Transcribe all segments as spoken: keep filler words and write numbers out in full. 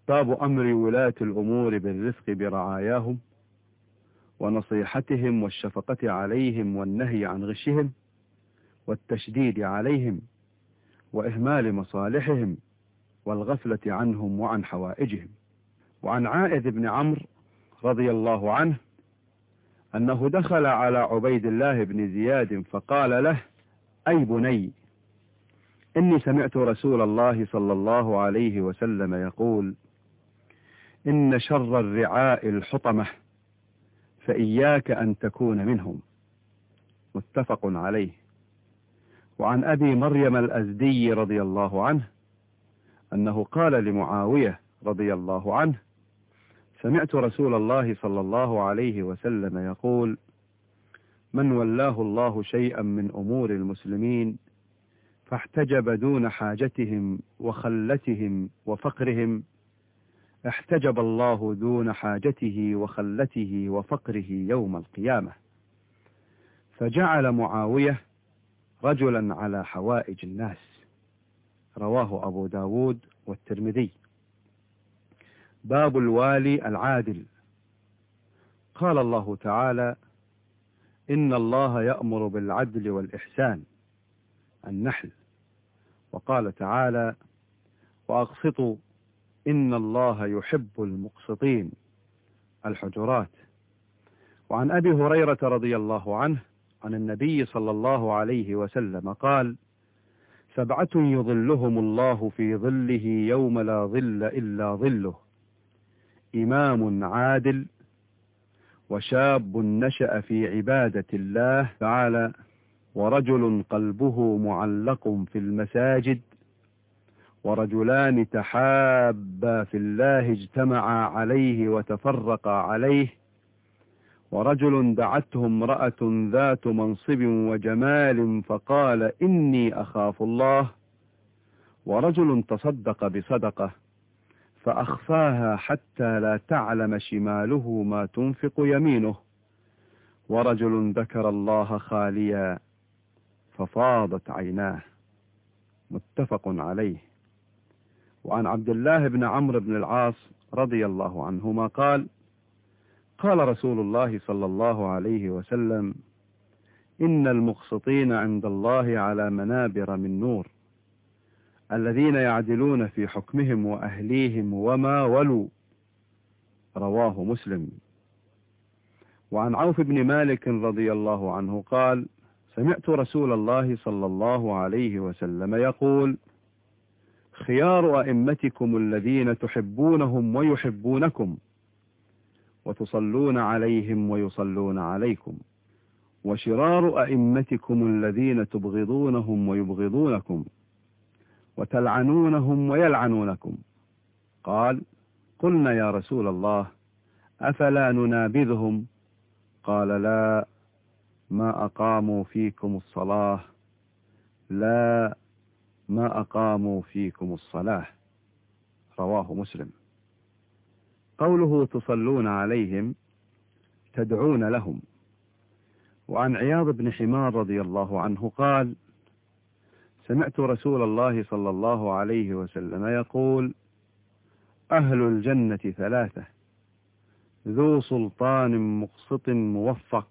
باب أمر ولاة الأمور بالرفق برعاياهم ونصيحتهم والشفقة عليهم والنهي عن غشهم والتشديد عليهم وإهمال مصالحهم والغفلة عنهم وعن حوائجهم. وعن عائذ بن عمرو رضي الله عنه أنه دخل على عبيد الله بن زياد فقال له: أي بني، إني سمعت رسول الله صلى الله عليه وسلم يقول: إن شر الرعاء الحطمة، فإياك أن تكون منهم. متفق عليه. وعن أبي مريم الأزدي رضي الله عنه أنه قال لمعاوية رضي الله عنه: سمعت رسول الله صلى الله عليه وسلم يقول: من ولاه الله شيئا من أمور المسلمين فاحتجب دون حاجتهم وخلتهم وفقرهم، احتجب الله دون حاجته وخلته وفقره يوم القيامة. فجعل معاوية رجلا على حوائج الناس. رواه أبو داود والترمذي. باب الوالي العادل. قال الله تعالى: إن الله يأمر بالعدل والإحسان. النحل. وقال تعالى: وأقسطوا إن الله يحب المقسطين. الحجرات. وعن أبي هريرة رضي الله عنه عن النبي صلى الله عليه وسلم قال: سبعة يظلهم الله في ظله يوم لا ظل إلا ظله: إمام عادل، وشاب نشأ في عبادة الله تعالى، ورجل قلبه معلق في المساجد، ورجلان تحابا في الله اجتمعا عليه وتفرقا عليه، ورجل دعته امرأة ذات منصب وجمال فقال: إني أخاف الله، ورجل تصدق بصدقة فأخفاها حتى لا تعلم شماله ما تنفق يمينه، ورجل ذكر الله خاليا ففاضت عيناه. متفق عليه. وعن عبد الله بن عمرو بن العاص رضي الله عنهما قال: قال رسول الله صلى الله عليه وسلم: إن المقسطين عند الله على منابر من نور، الذين يعدلون في حكمهم وأهليهم وما ولوا. رواه مسلم. وعن عوف بن مالك رضي الله عنه قال: سمعت رسول الله صلى الله عليه وسلم يقول: خيار أئمتكم الذين تحبونهم ويحبونكم، وتصلون عليهم ويصلون عليكم، وشرار أئمتكم الذين تبغضونهم ويبغضونكم، وتلعنونهم ويلعنونكم. قال: قلنا يا رسول الله أفلا ننابذهم؟ قال: لا، ما أقاموا فيكم الصلاة، لا، ما أقاموا فيكم الصلاة. رواه مسلم. قوله تصلون عليهم تدعون لهم. وعن عياض بن حمار رضي الله عنه قال: سمعت رسول الله صلى الله عليه وسلم يقول: أهل الجنة ثلاثة: ذو سلطان مقسط موفق،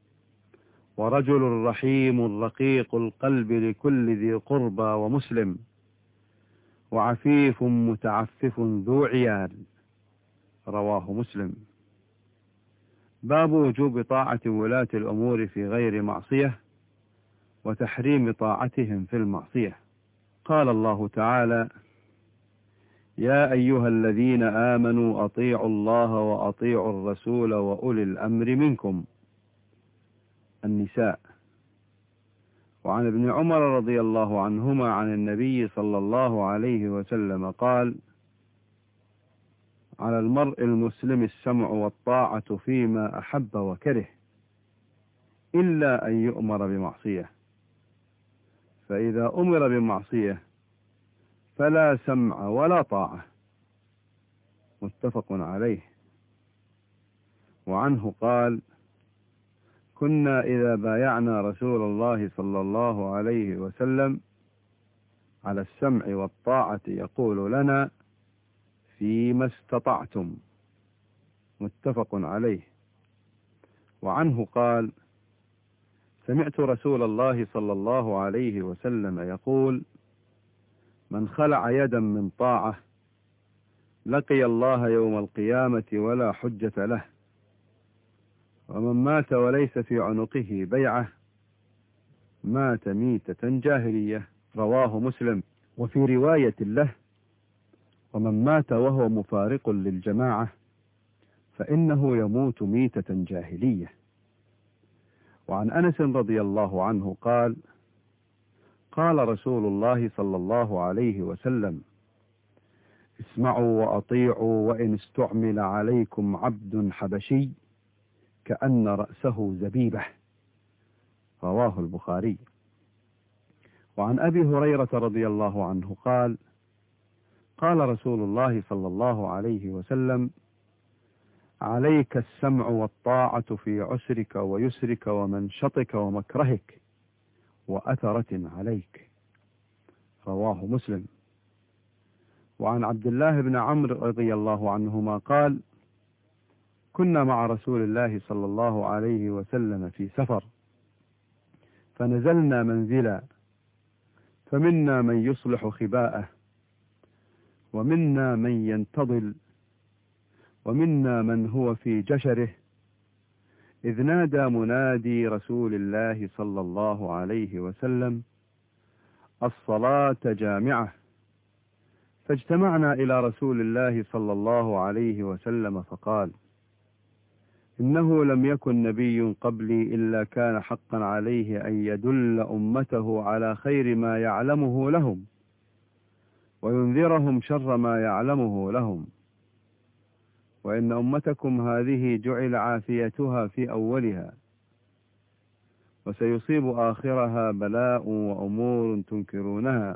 ورجل رحيم رقيق القلب لكل ذي قربى ومسلم، وعفيف متعفف ذو عيال. رواه مسلم. باب وجوب طاعة ولاة الأمور في غير معصية وتحريم طاعتهم في المعصية. قال الله تعالى: يا أيها الذين آمنوا أطيعوا الله وأطيعوا الرسول وأولي الأمر منكم. النساء. وعن ابن عمر رضي الله عنهما عن النبي صلى الله عليه وسلم قال: على المرء المسلم السمع والطاعة فيما أحب وكره، إلا أن يؤمر بمعصية، فإذا أمر بمعصية فلا سمع ولا طاعة. متفق عليه. وعنه قال: كنا إذا بايعنا رسول الله صلى الله عليه وسلم على السمع والطاعة يقول لنا: فيما استطعتم، متفق عليه. وعنه قال: سمعت رسول الله صلى الله عليه وسلم يقول: من خلع يدا من طاعة لقي الله يوم القيامة ولا حجة له، ومن مات وليس في عنقه بيعة مات ميتة جاهلية. رواه مسلم. وفي رواية له: ومن مات وهو مفارق للجماعة فإنه يموت ميتة جاهلية. وعن أنس رضي الله عنه قال: قال رسول الله صلى الله عليه وسلم: اسمعوا وأطيعوا وإن استعمل عليكم عبد حبشي كأن رأسه زبيبة. رواه البخاري. وعن أبي هريرة رضي الله عنه قال: قال رسول الله صلى الله عليه وسلم: عليك السمع والطاعة في عسرك ويسرك ومنشطك ومكرهك وأثرة عليك. رواه مسلم. وعن عبد الله بن عمرو رضي الله عنهما قال: كنا مع رسول الله صلى الله عليه وسلم في سفر، فنزلنا منزلا، فمنا من يصلح خباءه، ومنا من ينتظل، ومنا من هو في جشره، إذ نادى منادي رسول الله صلى الله عليه وسلم: الصلاة جامعة. فاجتمعنا إلى رسول الله صلى الله عليه وسلم فقال: إنه لم يكن نبي قبلي إلا كان حقا عليه أن يدل أمته على خير ما يعلمه لهم وينذرهم شر ما يعلمه لهم، وإن أمتكم هذه جعل عافيتها في أولها، وسيصيب آخرها بلاء وأمور تنكرونها،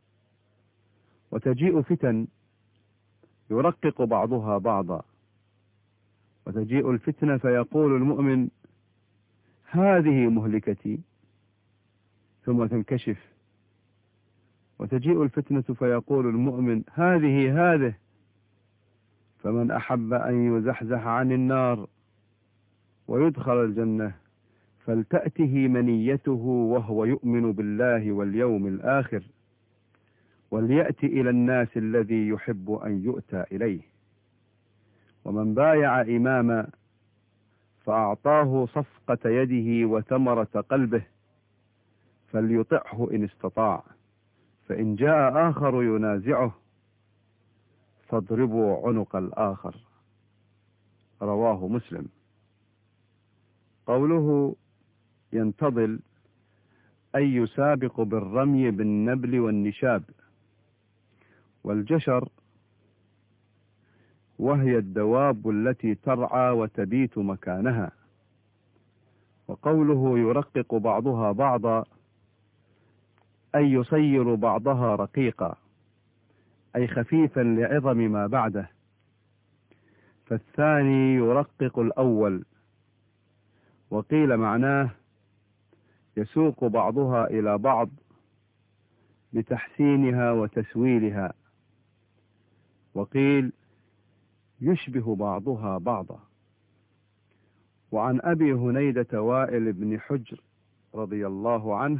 وتجيء فتن يرقق بعضها بعضا، وتجيء الفتنة فيقول المؤمن: هذه مهلكتي، ثم تنكشف، وتجيء الفتنة فيقول المؤمن: هذه هذه، فمن أحب أن يزحزح عن النار ويدخل الجنة فلتأته منيته وهو يؤمن بالله واليوم الآخر، وليأتي إلى الناس الذي يحب أن يؤتى إليه. ومن بايع إماما فأعطاه صفقة يده وثمرة قلبه فليطعه إن استطاع، فإن جاء آخر ينازعه فاضربوا عنق الآخر. رواه مسلم. قوله ينتظل أي يسابق بالرمي بالنبل والنشاب. والجشر وهي الدواب التي ترعى وتبيت مكانها. وقوله يرقق بعضها بعضا أي يصير بعضها رقيقا، أي خفيفا لعظم ما بعده، فالثاني يرقق الأول. وقيل معناه يسوق بعضها إلى بعض بتحسينها وتسويلها، وقيل يشبه بعضها بعضا. وعن أبي هنيدة وائل بن حجر رضي الله عنه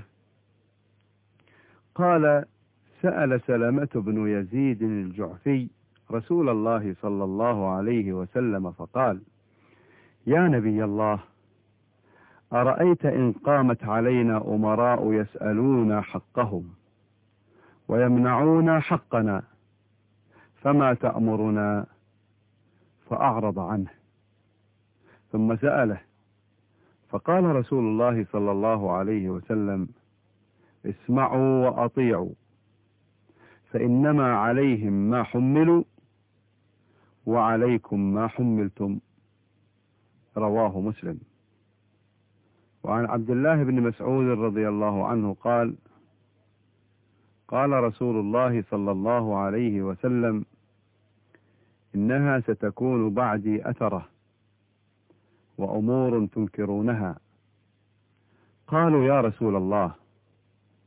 قال: سأل سلمة بن يزيد الجعفي رسول الله صلى الله عليه وسلم فقال: يا نبي الله، أرأيت إن قامت علينا أمراء يسألون حقهم ويمنعون حقنا فما تأمرنا؟ فأعرض عنه، ثم سأله فقال رسول الله صلى الله عليه وسلم: اسمعوا وأطيعوا، فإنما عليهم ما حملوا وعليكم ما حملتم. رواه مسلم. وعن عبد الله بن مسعود رضي الله عنه قال: قال رسول الله صلى الله عليه وسلم: إنها ستكون بعدي أثرة وأمور تنكرونها. قالوا: يا رسول الله،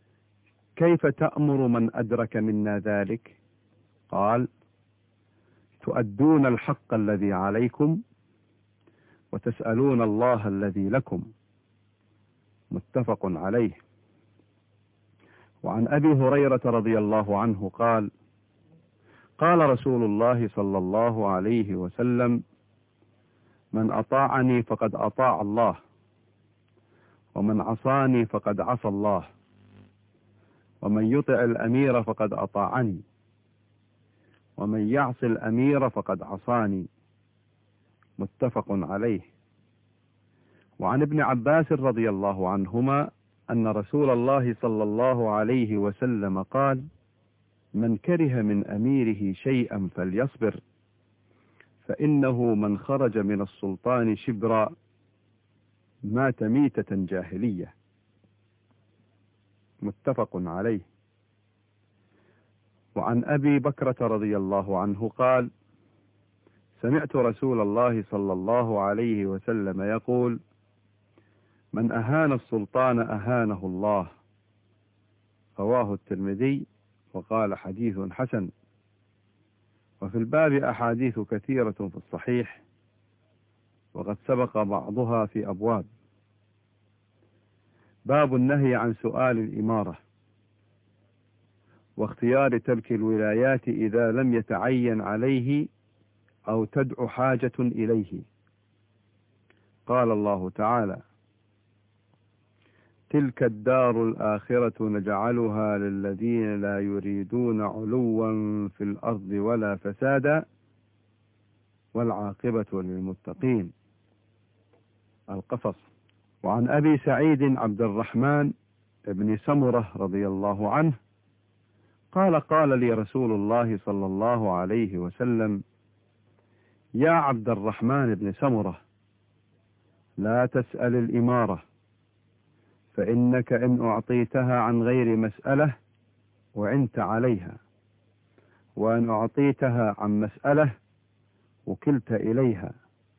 كيف تأمر من أدرك منا ذلك؟ قال: تؤدون الحق الذي عليكم وتسألون الله الذي لكم. متفق عليه. وعن أبي هريرة رضي الله عنه قال: قال رسول الله صلى الله عليه وسلم: من أطاعني فقد أطاع الله، ومن عصاني فقد عصى الله، ومن يطع الأمير فقد أطاعني، ومن يعص الأمير فقد عصاني. متفق عليه. وعن ابن عباس رضي الله عنهما أن رسول الله صلى الله عليه وسلم قال: من كره من أميره شيئا فليصبر، فإنه من خرج من السلطان شبرا مات ميتة جاهلية. متفق عليه. وعن أبي بكرة رضي الله عنه قال: سمعت رسول الله صلى الله عليه وسلم يقول: من أهان السلطان أهانه الله. رواه الترمذي وقال: حديث حسن. وفي الباب أحاديث كثيرة في الصحيح، وقد سبق بعضها في أبواب. باب النهي عن سؤال الإمارة، واختيار ترك الولايات إذا لم يتعين عليه أو تدعو حاجة إليه. قال الله تعالى: تلك الدار الآخرة نجعلها للذين لا يريدون علوا في الأرض ولا فسادا والعاقبة للمتقين. القصص. وعن أبي سعيد عبد الرحمن بن سمرة رضي الله عنه قال: قال لي رسول الله صلى الله عليه وسلم: يا عبد الرحمن بن سمرة، لا تسأل الإمارة، فإنك إن أعطيتها عن غير مسألة وعنت عليها، وإن أعطيتها عن مسألة وكلت إليها.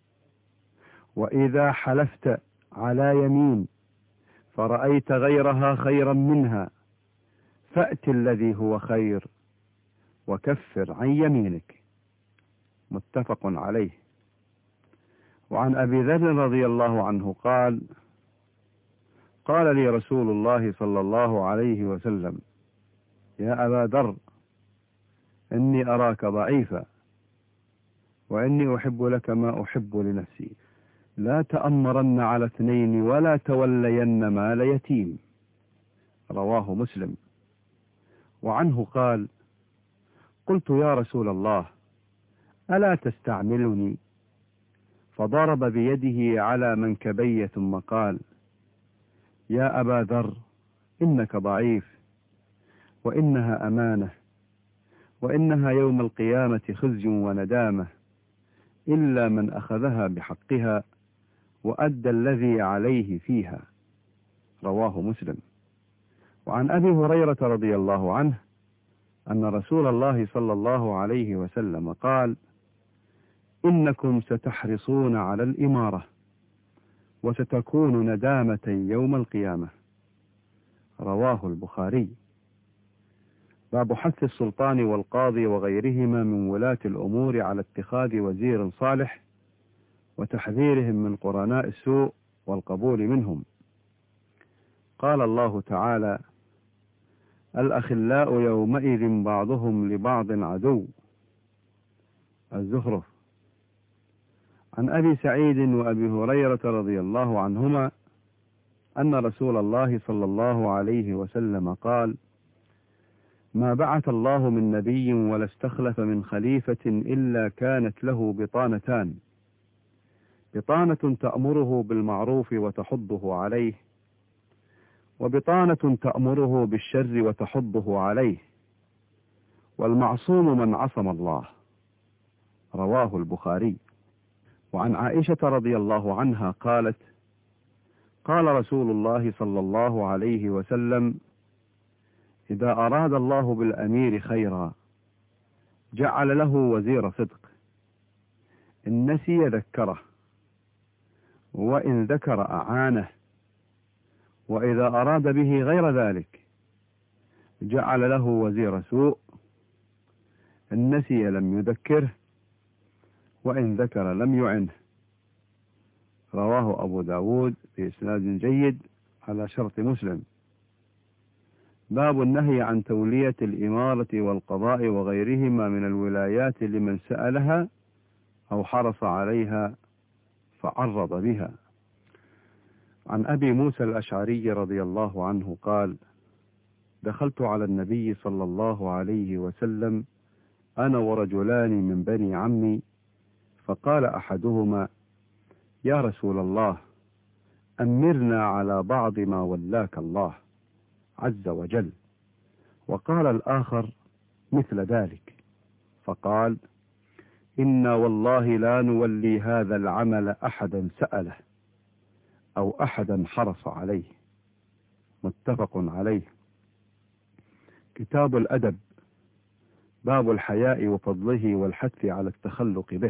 وإذا حلفت على يمين فرأيت غيرها خيرا منها فأت الذي هو خير وكفر عن يمينك. متفق عليه. وعن أبي ذر رضي الله عنه قال: قال لي رسول الله صلى الله عليه وسلم: يا أبا ذر، إني أراك ضعيفا، وإني أحب لك ما أحب لنفسي، لا تأمرن على اثنين ولا تولين مال يتيم. رواه مسلم. وعنه قال: قلت يا رسول الله، ألا تستعملني؟ فضرب بيده على منكبي ثم قال: يا أبا ذر، إنك ضعيف، وإنها أمانة، وإنها يوم القيامة خزي وندامة، إلا من أخذها بحقها وأدى الذي عليه فيها. رواه مسلم. وعن أبي هريرة رضي الله عنه أن رسول الله صلى الله عليه وسلم قال: إنكم ستحرصون على الإمارة، وستكون ندامة يوم القيامة. رواه البخاري. باب حث السلطان والقاضي وغيرهما من ولاة الأمور على اتخاذ وزير صالح، وتحذيرهم من قرناء السوء والقبول منهم. قال الله تعالى: الأخلاء يومئذ بعضهم لبعض عدو. الزخرف. عن أبي سعيد وأبي هريرة رضي الله عنهما أن رسول الله صلى الله عليه وسلم قال: ما بعث الله من نبي ولا استخلف من خليفة إلا كانت له بطانتان: بطانة تأمره بالمعروف وتحضه عليه، وبطانة تأمره بالشر وتحضه عليه، والمعصوم من عصم الله. رواه البخاري. وعن عائشة رضي الله عنها قالت: قال رسول الله صلى الله عليه وسلم: إذا أراد الله بالأمير خيرا جعل له وزير صدق، إن نسي ذكره، وإن ذكر أعانه، وإذا أراد به غير ذلك جعل له وزير سوء، إن نسي لم يذكره، وإن ذكر لم يعنه. رواه أبو داود بإسناد جيد على شرط مسلم. باب النهي عن تولية الإمارة والقضاء وغيرهما من الولايات لمن سألها أو حرص عليها فعرض بها. عن أبي موسى الأشعري رضي الله عنه قال: دخلت على النبي صلى الله عليه وسلم أنا ورجلان من بني عمي، فقال أحدهما: يا رسول الله، أمرنا على بعض ما ولاك الله عز وجل. وقال الآخر مثل ذلك، فقال: إنا والله لا نولي هذا العمل أحدا سأله أو أحدا حرص عليه. متفق عليه. كتاب الأدب، باب الحياء وفضله والحث على التخلق به.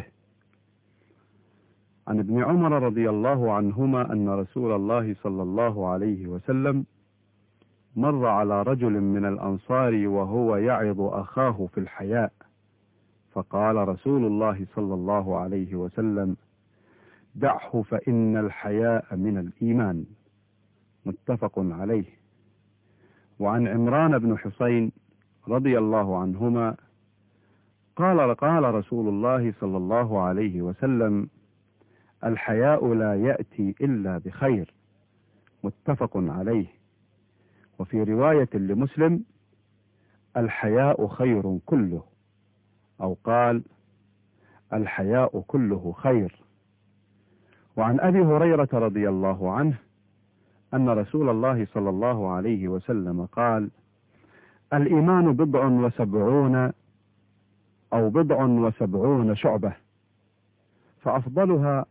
عن ابن عمر رضي الله عنهما أن رسول الله صلى الله عليه وسلم مر على رجل من الأنصار وهو يعظ أخاه في الحياء، فقال رسول الله صلى الله عليه وسلم: دعه فإن الحياء من الإيمان. متفق عليه. وعن عمران بن حسين رضي الله عنهما قال قال رسول الله صلى الله عليه وسلم: الحياء لا يأتي إلا بخير. متفق عليه. وفي رواية لمسلم: الحياء خير كله، أو قال: الحياء كله خير. وعن أبي هريرة رضي الله عنه أن رسول الله صلى الله عليه وسلم قال: الإيمان بضع وسبعون أو بضع وسبعون شعبة، فأفضلها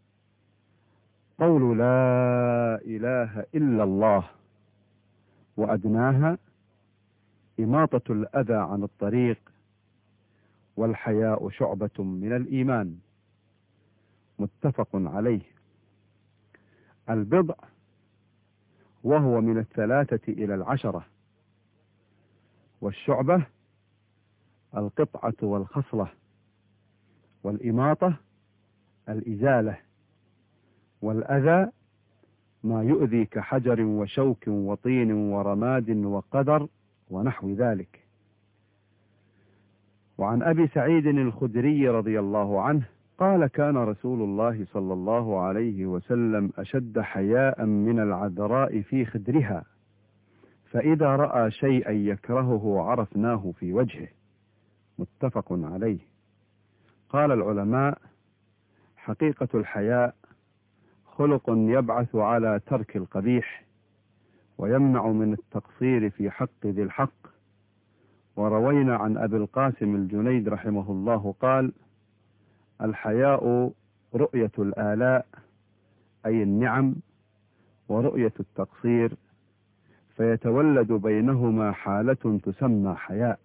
قول لا إله إلا الله، وأدناها إماطة الأذى عن الطريق، والحياء شعبة من الإيمان. متفق عليه. البضع وهو من الثلاثة إلى العشرة، والشعبة القطعة والخصلة، والإماطة الإزالة، والأذى ما يؤذي كحجر وشوك وطين ورماد وقدر ونحو ذلك. وعن أبي سعيد الخدري رضي الله عنه قال: كان رسول الله صلى الله عليه وسلم أشد حياء من العذراء في خدرها، فإذا رأى شيئا يكرهه عرفناه في وجهه. متفق عليه. قال العلماء: حقيقة الحياء خلق يبعث على ترك القبيح ويمنع من التقصير في حق ذي الحق. وروينا عن أبي القاسم الجنيد رحمه الله قال: الحياء رؤية الآلاء أي النعم ورؤية التقصير، فيتولد بينهما حالة تسمى حياء.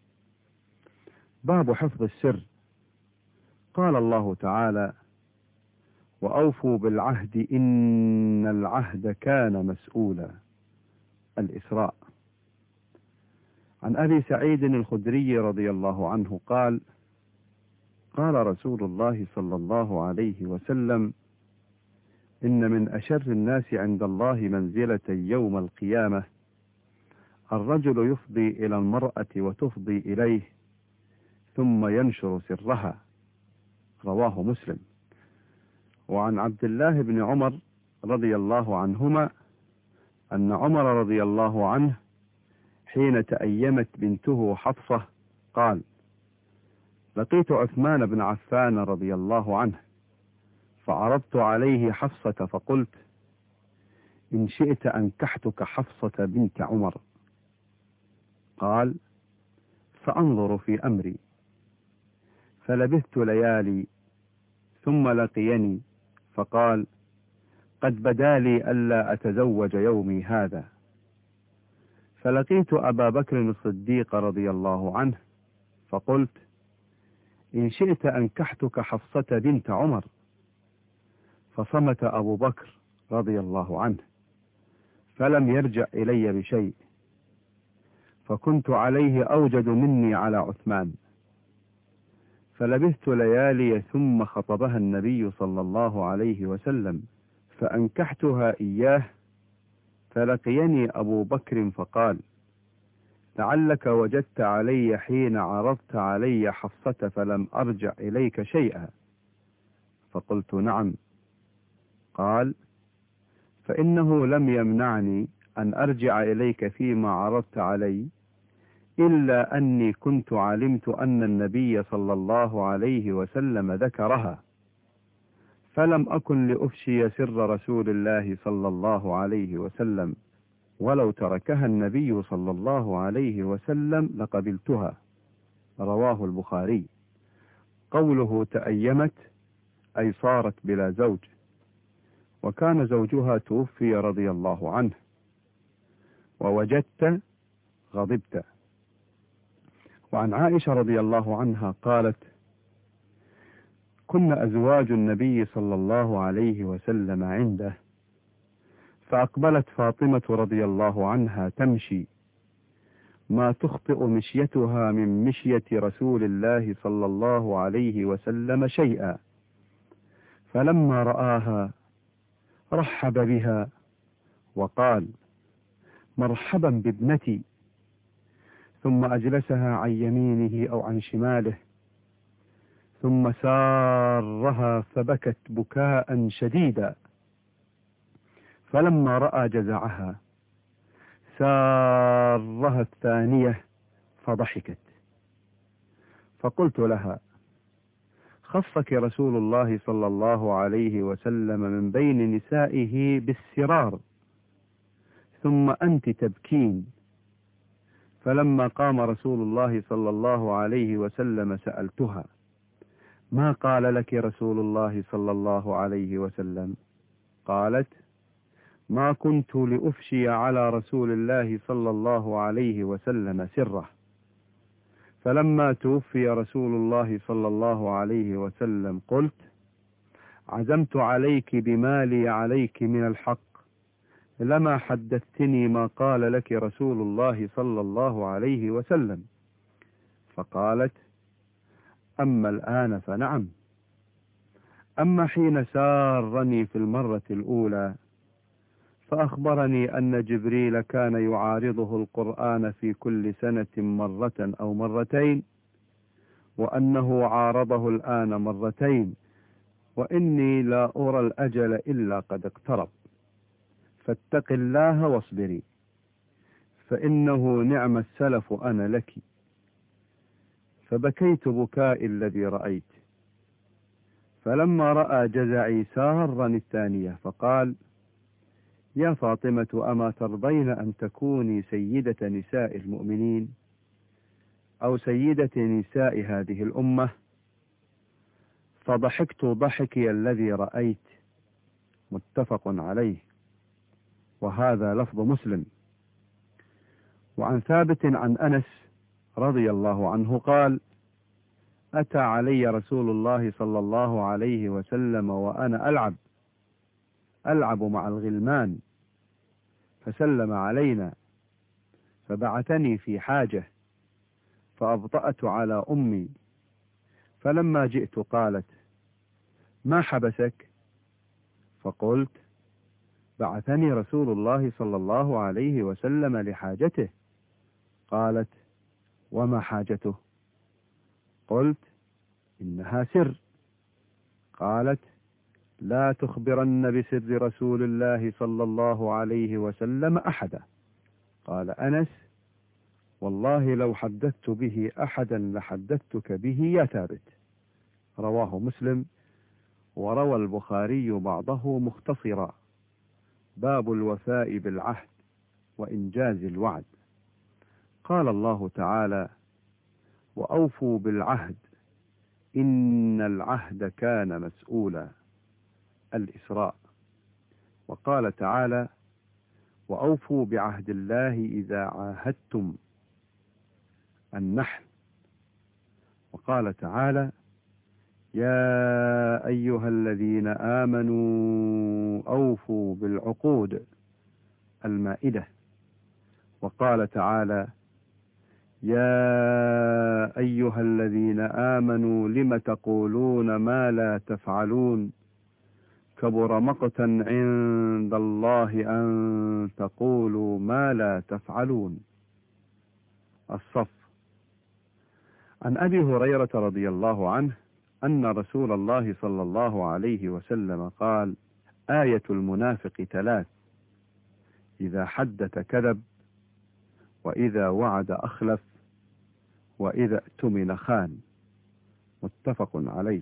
باب حفظ السر. قال الله تعالى: وأوفوا بالعهد إن العهد كان مسؤولا. الإسراء. عن أبي سعيد الخدري رضي الله عنه قال: قال رسول الله صلى الله عليه وسلم: إن من أشر الناس عند الله منزلة يوم القيامة الرجل يفضي إلى المرأة وتفضي إليه ثم ينشر سرها. رواه مسلم. وعن عبد الله بن عمر رضي الله عنهما أن عمر رضي الله عنه حين تأيمت بنته حفصة قال: لقيت عثمان بن عفان رضي الله عنه فعرضت عليه حفصة فقلت: إن شئت أنكحتك حفصة بنت عمر. قال: فأنظر في أمري. فلبثت ليالي ثم لقيني فقال: قد بدا لي ألا أتزوج يومي هذا. فلقيت أبا بكر الصديق رضي الله عنه فقلت: إن شئت أنكحتك حفصة بنت عمر. فصمت أبو بكر رضي الله عنه فلم يرجع إلي بشيء، فكنت عليه أوجد مني على عثمان. فلبثت ليالي ثم خطبها النبي صلى الله عليه وسلم فأنكحتها إياه. فلقيني أبو بكر فقال: لعلك وجدت علي حين عرضت علي حفصة فلم أرجع إليك شيئا. فقلت: نعم. قال: فإنه لم يمنعني أن أرجع إليك فيما عرضت علي إلا أني كنت علمت أن النبي صلى الله عليه وسلم ذكرها، فلم أكن لأفشي سر رسول الله صلى الله عليه وسلم، ولو تركها النبي صلى الله عليه وسلم لقبلتها. رواه البخاري. قوله تأيمت أي صارت بلا زوج، وكان زوجها توفي رضي الله عنه. ووجدت غضبت. وعن عائشة رضي الله عنها قالت: كنا أزواج النبي صلى الله عليه وسلم عنده، فأقبلت فاطمة رضي الله عنها تمشي ما تخطئ مشيتها من مشية رسول الله صلى الله عليه وسلم شيئا، فلما رآها رحب بها وقال: مرحبا بابنتي، ثم أجلسها عن يمينه أو عن شماله، ثم سارها فبكت بكاء شديدا، فلما رأى جزعها سارها الثانية فضحكت. فقلت لها: خصك رسول الله صلى الله عليه وسلم من بين نسائه بالسرار، ثم أنت تبكين. فلما قام رسول الله صلى الله عليه وسلم سألتها: ما قال لك رسول الله صلى الله عليه وسلم؟ قالت: ما كنت لأفشي على رسول الله صلى الله عليه وسلم سره. فلما توفي رسول الله صلى الله عليه وسلم قلت: عزمت عليك بما لي عليك من الحق، لما حدثتني ما قال لك رسول الله صلى الله عليه وسلم. فقالت: أما الآن فنعم، أما حين سارني في المرة الأولى فأخبرني أن جبريل كان يعارضه القرآن في كل سنة مرة أو مرتين، وأنه عارضه الآن مرتين، وإني لا أرى الأجل إلا قد اقترب، فاتق الله واصبري، فإنه نعم السلف أنا لك. فبكيت بكاء الذي رأيت. فلما رأى جزعي سارني الثانية فقال: يا فاطمة، أما ترضين أن تكوني سيدة نساء المؤمنين أو سيدة نساء هذه الأمة؟ فضحكت ضحكي الذي رأيت. متفق عليه، وهذا لفظ مسلم. وعن ثابت عن أنس رضي الله عنه قال: أتى علي رسول الله صلى الله عليه وسلم وأنا ألعب ألعب مع الغلمان، فسلم علينا، فبعثني في حاجة، فأبطأت على أمي، فلما جئت قالت: ما حبسك؟ فقلت: بعثني رسول الله صلى الله عليه وسلم لحاجته. قالت: وما حاجته؟ قلت: إنها سر. قالت: لا تخبرن بسر رسول الله صلى الله عليه وسلم أحدا. قال أنس: والله لو حدثت به أحدا لحدثتك به يا ثابت. رواه مسلم. وروى البخاري بعضه مختصرا. باب الوفاء بالعهد وإنجاز الوعد. قال الله تعالى: وأوفوا بالعهد إن العهد كان مسؤولا. الإسراء. وقال تعالى: وأوفوا بعهد الله إذا عاهدتم. النحل. وقال تعالى: يا أيها الذين آمنوا أوفوا بالعقود. المائدة. وقال تعالى: يا أيها الذين آمنوا لم تقولون ما لا تفعلون كبر مقتا عند الله أن تقولوا ما لا تفعلون. الصف. عن أبي هريرة رضي الله عنه أن رسول الله صلى الله عليه وسلم قال: آية المنافق ثلاث: إذا حدث كذب، وإذا وعد أخلف، وإذا اؤتمن خان. متفق عليه.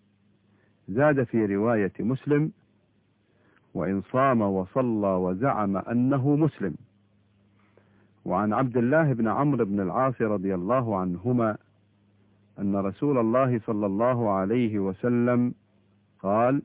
زاد في رواية مسلم: وإن صام وصلى وزعم أنه مسلم. وعن عبد الله بن عمرو بن العاص رضي الله عنهما أن رسول الله صلى الله عليه وسلم قال: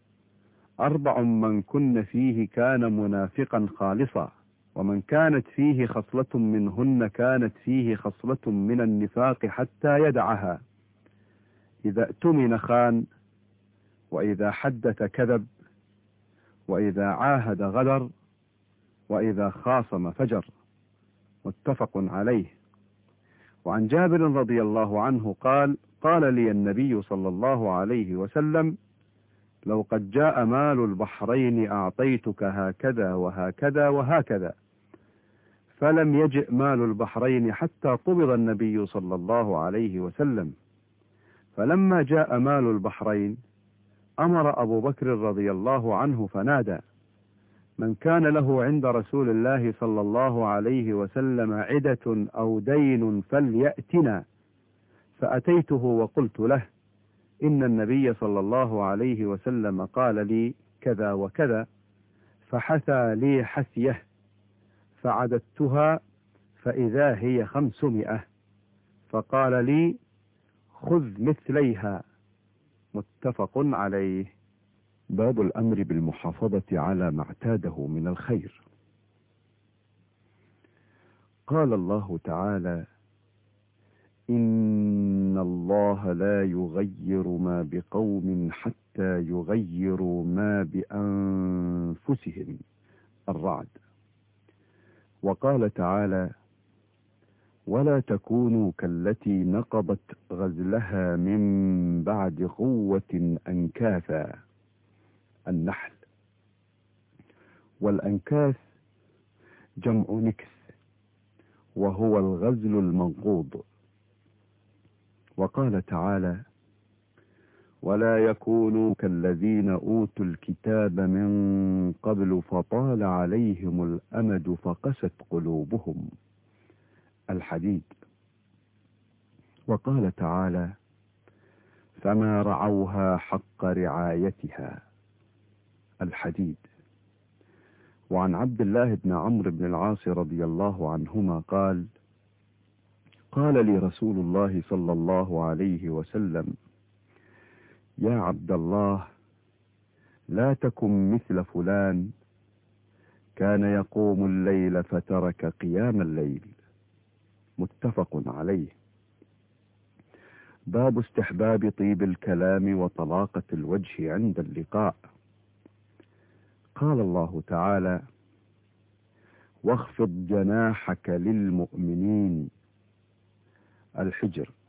أربع من كن فيه كان منافقا خالصا، ومن كانت فيه خصلة منهن كانت فيه خصلة من النفاق حتى يدعها: إذا اؤتمن خان، وإذا حدث كذب، وإذا عاهد غدر، وإذا خاصم فجر. متفق عليه. وعن جابر رضي الله عنه قال: قال لي النبي صلى الله عليه وسلم: لو قد جاء مال البحرين أعطيتك هكذا وهكذا وهكذا، فلم يجئ مال البحرين حتى قبض النبي صلى الله عليه وسلم. فلما جاء مال البحرين أمر أبو بكر رضي الله عنه فنادى: من كان له عند رسول الله صلى الله عليه وسلم عدة أو دين فليأتنا. فأتيته وقلت له: إن النبي صلى الله عليه وسلم قال لي كذا وكذا، فحثى لي حثيه، فعددتها فإذا هي خمسمائة، فقال لي: خذ مثليها. متفق عليه. باب الأمر بالمحافظة على ما اعتاده من الخير. قال الله تعالى: إن الله لا يغير ما بقوم حتى يغيروا ما بأنفسهم. الرعد. وقال تعالى: ولا تكونوا كالتي نقضت غزلها من بعد قوة أنكاثا. النحل. والأنكاث جمع نكث، وهو الغزل المنقوض. وقال تعالى: ولا يكونوا كالذين أوتوا الكتاب من قبل فطال عليهم الأمد فقست قلوبهم. الحديد. وقال تعالى: فما رعوها حق رعايتها. الحديد. وعن عبد الله بن عمرو بن العاص رضي الله عنهما قال: قال لي رسول الله صلى الله عليه وسلم: يا عبد الله، لا تكن مثل فلان، كان يقوم الليل فترك قيام الليل. متفق عليه. باب استحباب طيب الكلام وطلاقة الوجه عند اللقاء. قال الله تعالى: واخفض جناحك للمؤمنين. الحجر.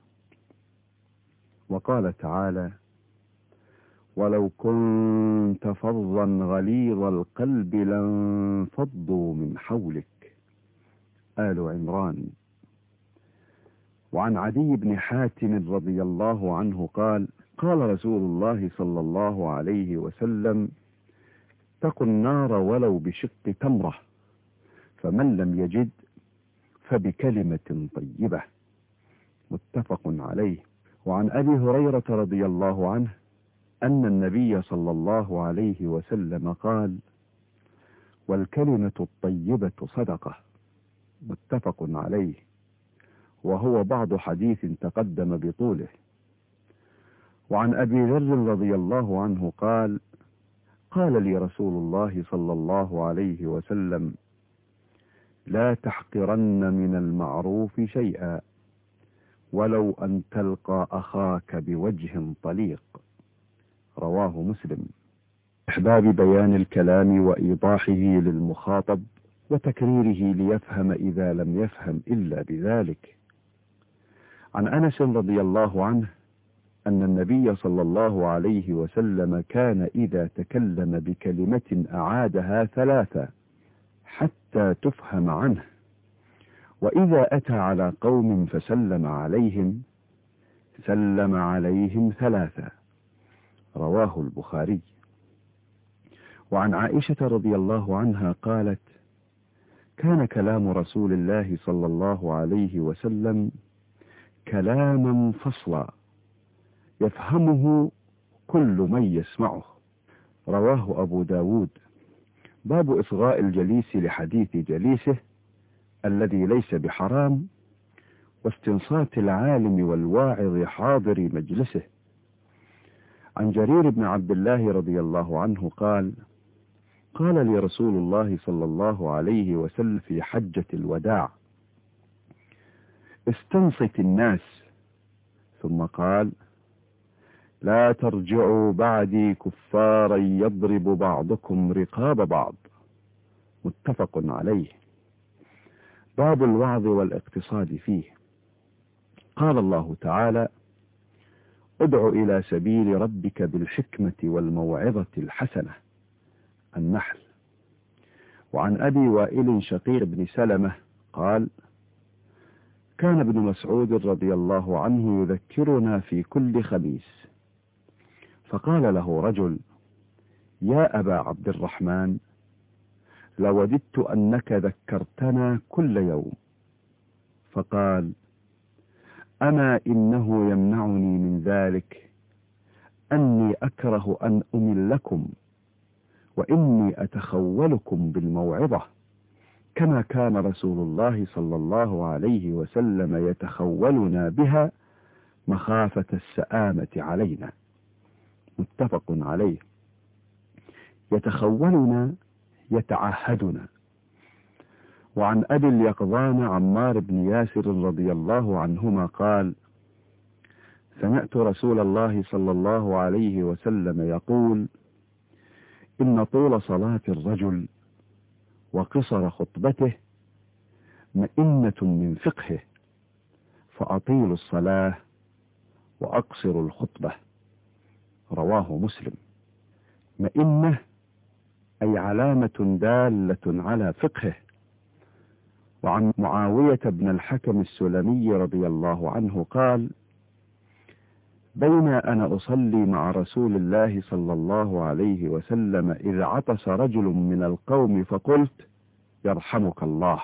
وقال تعالى: ولو كنت فظا غليظ القلب لانفضوا من حولك. آل عمران. وعن عدي بن حاتم رضي الله عنه قال: قال رسول الله صلى الله عليه وسلم: اتقوا النار ولو بشق تمرة، فمن لم يجد فبكلمة طيبة. متفق عليه. وعن أبي هريرة رضي الله عنه أن النبي صلى الله عليه وسلم قال: والكلمة الطيبة صدقة. متفق عليه، وهو بعض حديث تقدم بطوله. وعن أبي ذر رضي الله عنه قال: قال لي رسول الله صلى الله عليه وسلم: لا تحقرن من المعروف شيئا، ولو أن تلقى أخاك بوجه طليق. رواه مسلم. إحباب بيان الكلام وإيضاحه للمخاطب وتكريره ليفهم إذا لم يفهم إلا بذلك. عن أنس رضي الله عنه أن النبي صلى الله عليه وسلم كان إذا تكلم بكلمة أعادها ثلاثة حتى تفهم عنه، وإذا أتى على قوم فسلم عليهم سلم عليهم ثلاثة. رواه البخاري. وعن عائشة رضي الله عنها قالت: كان كلام رسول الله صلى الله عليه وسلم كلاما فصلا يفهمه كل من يسمعه. رواه أبو داود. باب إصغاء الجليس لحديث جليسه الذي ليس بحرام، واستنصات العالم والواعظ حاضر مجلسه. عن جرير بن عبد الله رضي الله عنه قال: قال لي رسول الله صلى الله عليه وسلم في حجة الوداع: استنصت الناس، ثم قال: لا ترجعوا بعدي كفارا يضرب بعضكم رقاب بعض. متفق عليه. باب الوعظ والاقتصاد فيه. قال الله تعالى: ادع إلى سبيل ربك بالحكمة والموعظة الحسنة. النحل. وعن أبي وائل شقيق بن سلمة قال: كان ابن مسعود رضي الله عنه يذكرنا في كل خميس، فقال له رجل: يا أبا عبد الرحمن، لوددت أنك ذكرتنا كل يوم. فقال: أما إنه يمنعني من ذلك أني أكره أن أملكم، وإني أتخولكم بالموعظة، كما كان رسول الله صلى الله عليه وسلم يتخولنا بها مخافة السآمة علينا. متفق عليه. يتخولنا يتعهدنا. وعن أبي اليقظان عمار بن ياسر رضي الله عنهما قال: سمعت رسول الله صلى الله عليه وسلم يقول: إن طول صلاة الرجل وقصر خطبته مئنة من فقهه، فأطيلوا الصلاة وأقصروا الخطبة. رواه مسلم. مئنة أي علامة دالة على فقهه. وعن معاوية بن الحكم السلمي رضي الله عنه قال: بين أنا أصلي مع رسول الله صلى الله عليه وسلم إذ عطس رجل من القوم فقلت: يرحمك الله،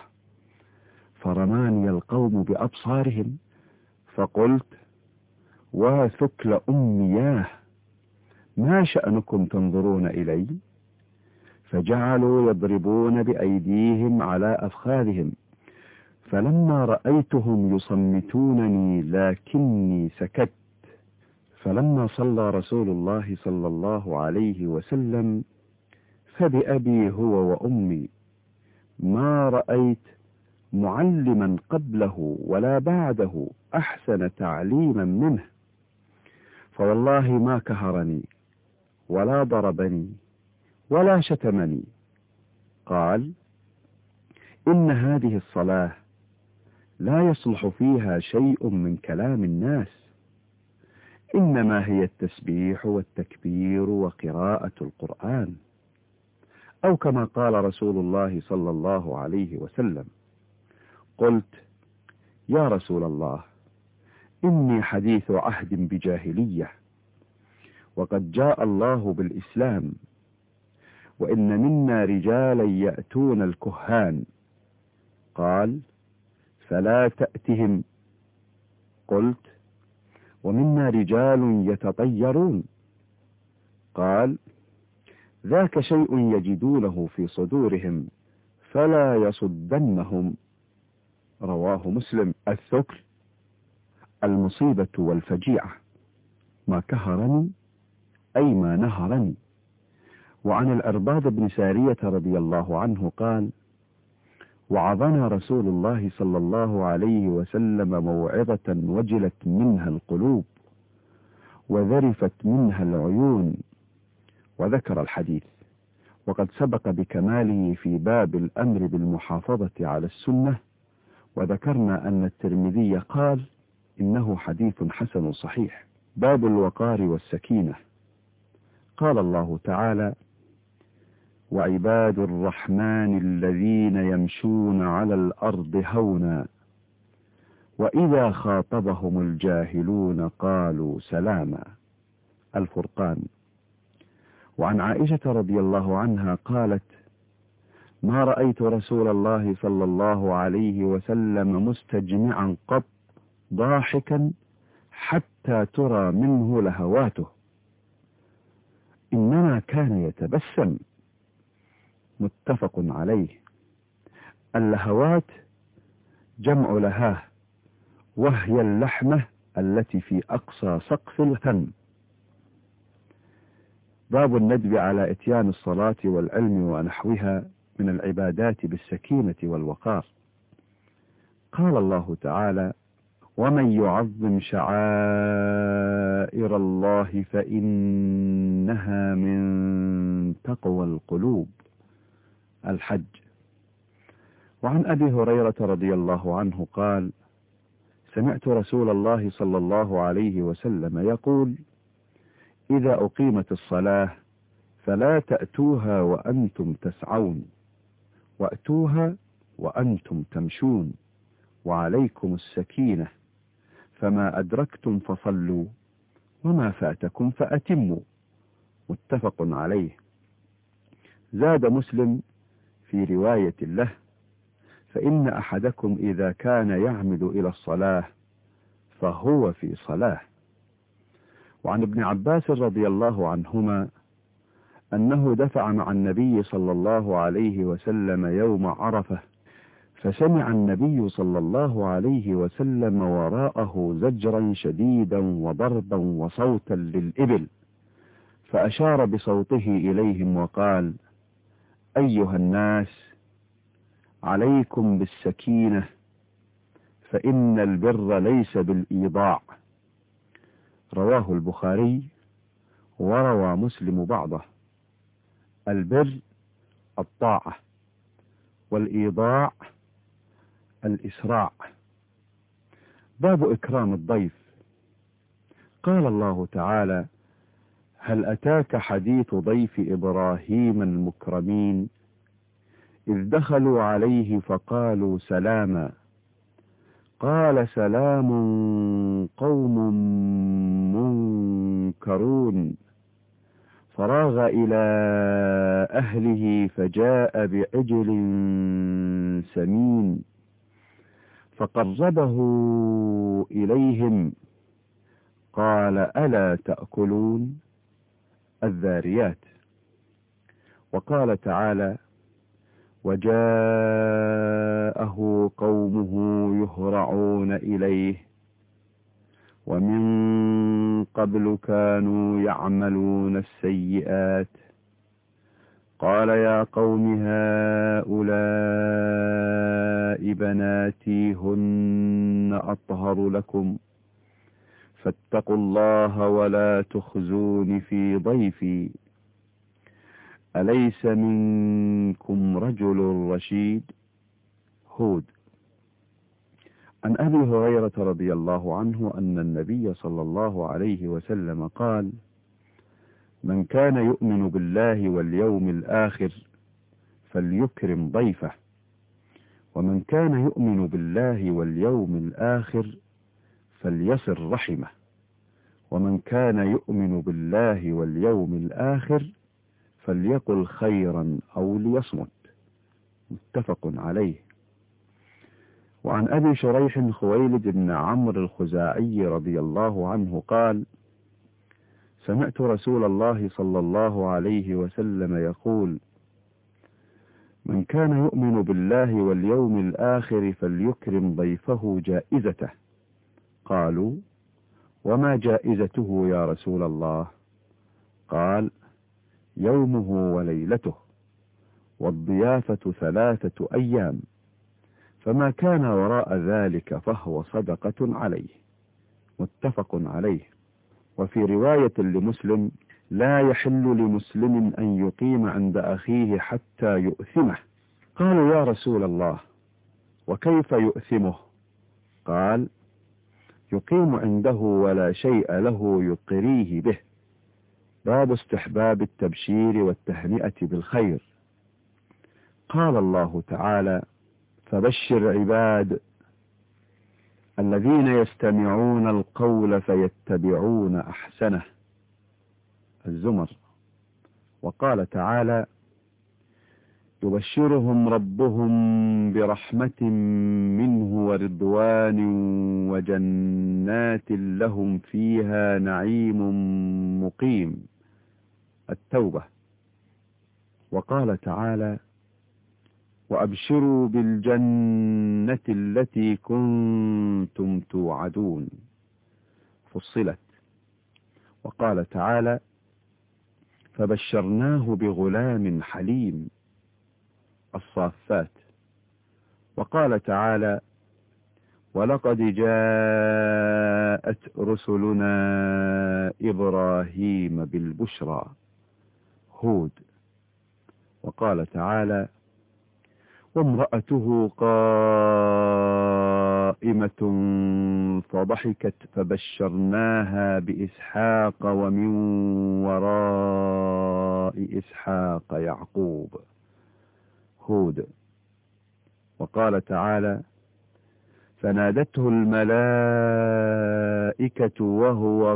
فرماني القوم بأبصارهم فقلت: وثكل أمياه، ما شأنكم تنظرون إلي؟ فجعلوا يضربون بأيديهم على أفخاذهم، فلما رأيتهم يصمتونني لكني سكت. فلما صلى رسول الله صلى الله عليه وسلم فبأبي هو وأمي ما رأيت معلما قبله ولا بعده أحسن تعليما منه، فوالله ما كهرني ولا ضربني ولا شتمني. قال: إن هذه الصلاة لا يصلح فيها شيء من كلام الناس، إنما هي التسبيح والتكبير وقراءة القرآن، أو كما قال رسول الله صلى الله عليه وسلم. قلت: يا رسول الله، إني حديث عهد بجاهلية، وقد جاء الله بالإسلام، وإن منا رجالا يأتون الكهان. قال: فلا تأتهم. قلت: ومنا رجال يتطيرون. قال: ذاك شيء يجدونه في صدورهم فلا يصدنهم. رواه مسلم. الثكل المصيبة والفجيعة، ما كهرني أي ما نهرني. وعن الأرباض بن سارية رضي الله عنه قال: وعظنا رسول الله صلى الله عليه وسلم موعظة وجلت منها القلوب وذرفت منها العيون، وذكر الحديث، وقد سبق بكماله في باب الأمر بالمحافظة على السنة. وذكرنا أن الترمذي قال: إنه حديث حسن صحيح. باب الوقار والسكينة. قال الله تعالى: وعباد الرحمن الذين يمشون على الأرض هونا وإذا خاطبهم الجاهلون قالوا سلاما. الفرقان. وعن عائشة رضي الله عنها قالت: ما رأيت رسول الله صلى الله عليه وسلم مستجمعا قط ضاحكا حتى ترى منه لهواته، إنما كان يتبسم. متفق عليه. اللهوات جمع لهاه، وهي اللحمة التي في أقصى سقف الفم. باب الندب على إتيان الصلاة والعلم ونحوها من العبادات بالسكينة والوقار. قال الله تعالى: ومن يعظم شعائر الله فإنها من تقوى القلوب. الحج. وعن أبي هريرة رضي الله عنه قال: سمعت رسول الله صلى الله عليه وسلم يقول: إذا أقيمت الصلاة فلا تأتوها وأنتم تسعون، وأتوها وأنتم تمشون، وعليكم السكينة، فما أدركتم فصلوا وما فاتكم فأتموا. متفق عليه. زاد مسلم في رواية له: فإن أحدكم إذا كان يعمد إلى الصلاة فهو في صلاة. وعن ابن عباس رضي الله عنهما أنه دفع مع النبي صلى الله عليه وسلم يوم عرفة، فسمع النبي صلى الله عليه وسلم وراءه زجرا شديدا وضربا وصوتا للإبل، فأشار بصوته إليهم وقال: أيها الناس، عليكم بالسكينة، فإن البر ليس بالإيضاع. رواه البخاري وروى مسلم بعضه. البر الطاعة، والإيضاع الإسراع. باب إكرام الضيف. قال الله تعالى: هل أتاك حديث ضيف إبراهيم المكرمين إذ دخلوا عليه فقالوا سلاما، قال سلام قوم منكرون، فراغ إلى أهله فجاء بعجل سمين فقربه إليهم قال ألا تأكلون؟ الذاريات. وقال تعالى: وجاءه قومه يهرعون إليه ومن قبل كانوا يعملون السيئات قال يا قوم هؤلاء بناتي هن أطهر لكم فاتقوا الله ولا تخزون في ضيفي أليس منكم رجل رشيد؟ هود. عن أبي هريرة رضي الله عنه أن النبي صلى الله عليه وسلم قال: من كان يؤمن بالله واليوم الآخر فليكرم ضيفه، ومن كان يؤمن بالله واليوم الآخر فليصل رحمه، ومن كان يؤمن بالله واليوم الآخر فليقل خيرا أو ليصمت. متفق عليه. وعن أبي شريح خويلد بن عمرو الخزاعي رضي الله عنه قال: سمعت رسول الله صلى الله عليه وسلم يقول: من كان يؤمن بالله واليوم الآخر فليكرم ضيفه جائزته. قالوا: وما جائزته يا رسول الله؟ قال: يومه وليلته، والضيافة ثلاثة أيام، فما كان وراء ذلك فهو صدقة عليه. متفق عليه. وفي رواية لمسلم: لا يحل لمسلم أن يقيم عند أخيه حتى يؤثمه. قالوا: يا رسول الله، وكيف يؤثمه؟ قال: يقيم عنده ولا شيء له يقريه به. باب استحباب التبشير والتهنئة بالخير. قال الله تعالى: فبشر عباد الذين يستمعون القول فيتبعون أحسنه. الزمر. وقال تعالى: يبشرهم ربهم برحمة منه ورضوان وجنات لهم فيها نعيم مقيم. التوبة. وقال تعالى: وأبشروا بالجنة التي كنتم توعدون. فصلت. وقال تعالى: فبشرناه بغلام حليم. الصافات. وقال تعالى: ولقد جاءت رسلنا إبراهيم بالبشرى. هود. وقال تعالى: وامرأته قائمة فضحكت فبشرناها بإسحاق ومن وراء إسحاق يعقوب. هود. وقال تعالى: فنادته الملائكة وهو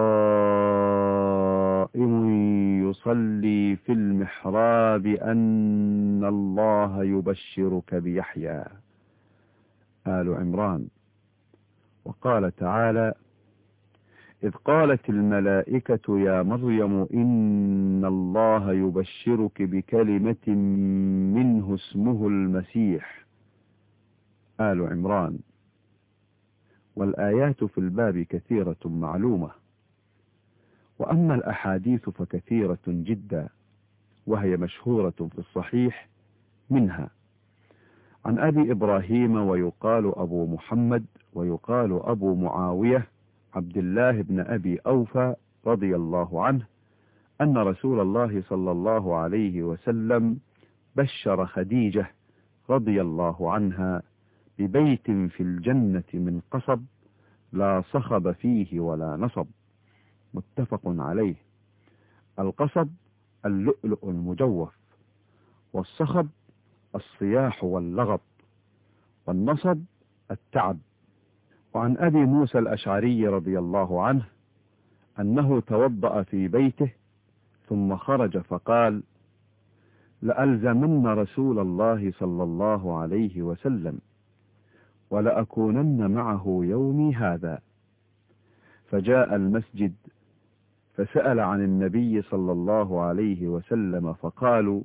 قائم يصلي في المحراب أن الله يبشرك بيحيى. آل عمران. وقال تعالى: إذ قالت الملائكة يا مريم إن الله يبشرك بكلمة منه اسمه المسيح. آل عمران. والآيات في الباب كثيرة معلومة، وأما الأحاديث فكثيرة جدا، وهي مشهورة في الصحيح. منها عن أبي إبراهيم ويقال أبو محمد ويقال أبو معاوية عبد الله بن أبي أوفى رضي الله عنه أن رسول الله صلى الله عليه وسلم بشر خديجة رضي الله عنها ببيت في الجنة من قصب لا صخب فيه ولا نصب. متفق عليه. القصب اللؤلؤ المجوف، والصخب الصياح واللغط، والنصب التعب. وعن أبي موسى الأشعري رضي الله عنه أنه توضأ في بيته ثم خرج فقال: لألزمن رسول الله صلى الله عليه وسلم ولأكونن معه يومي هذا. فجاء المسجد فسأل عن النبي صلى الله عليه وسلم فقالوا: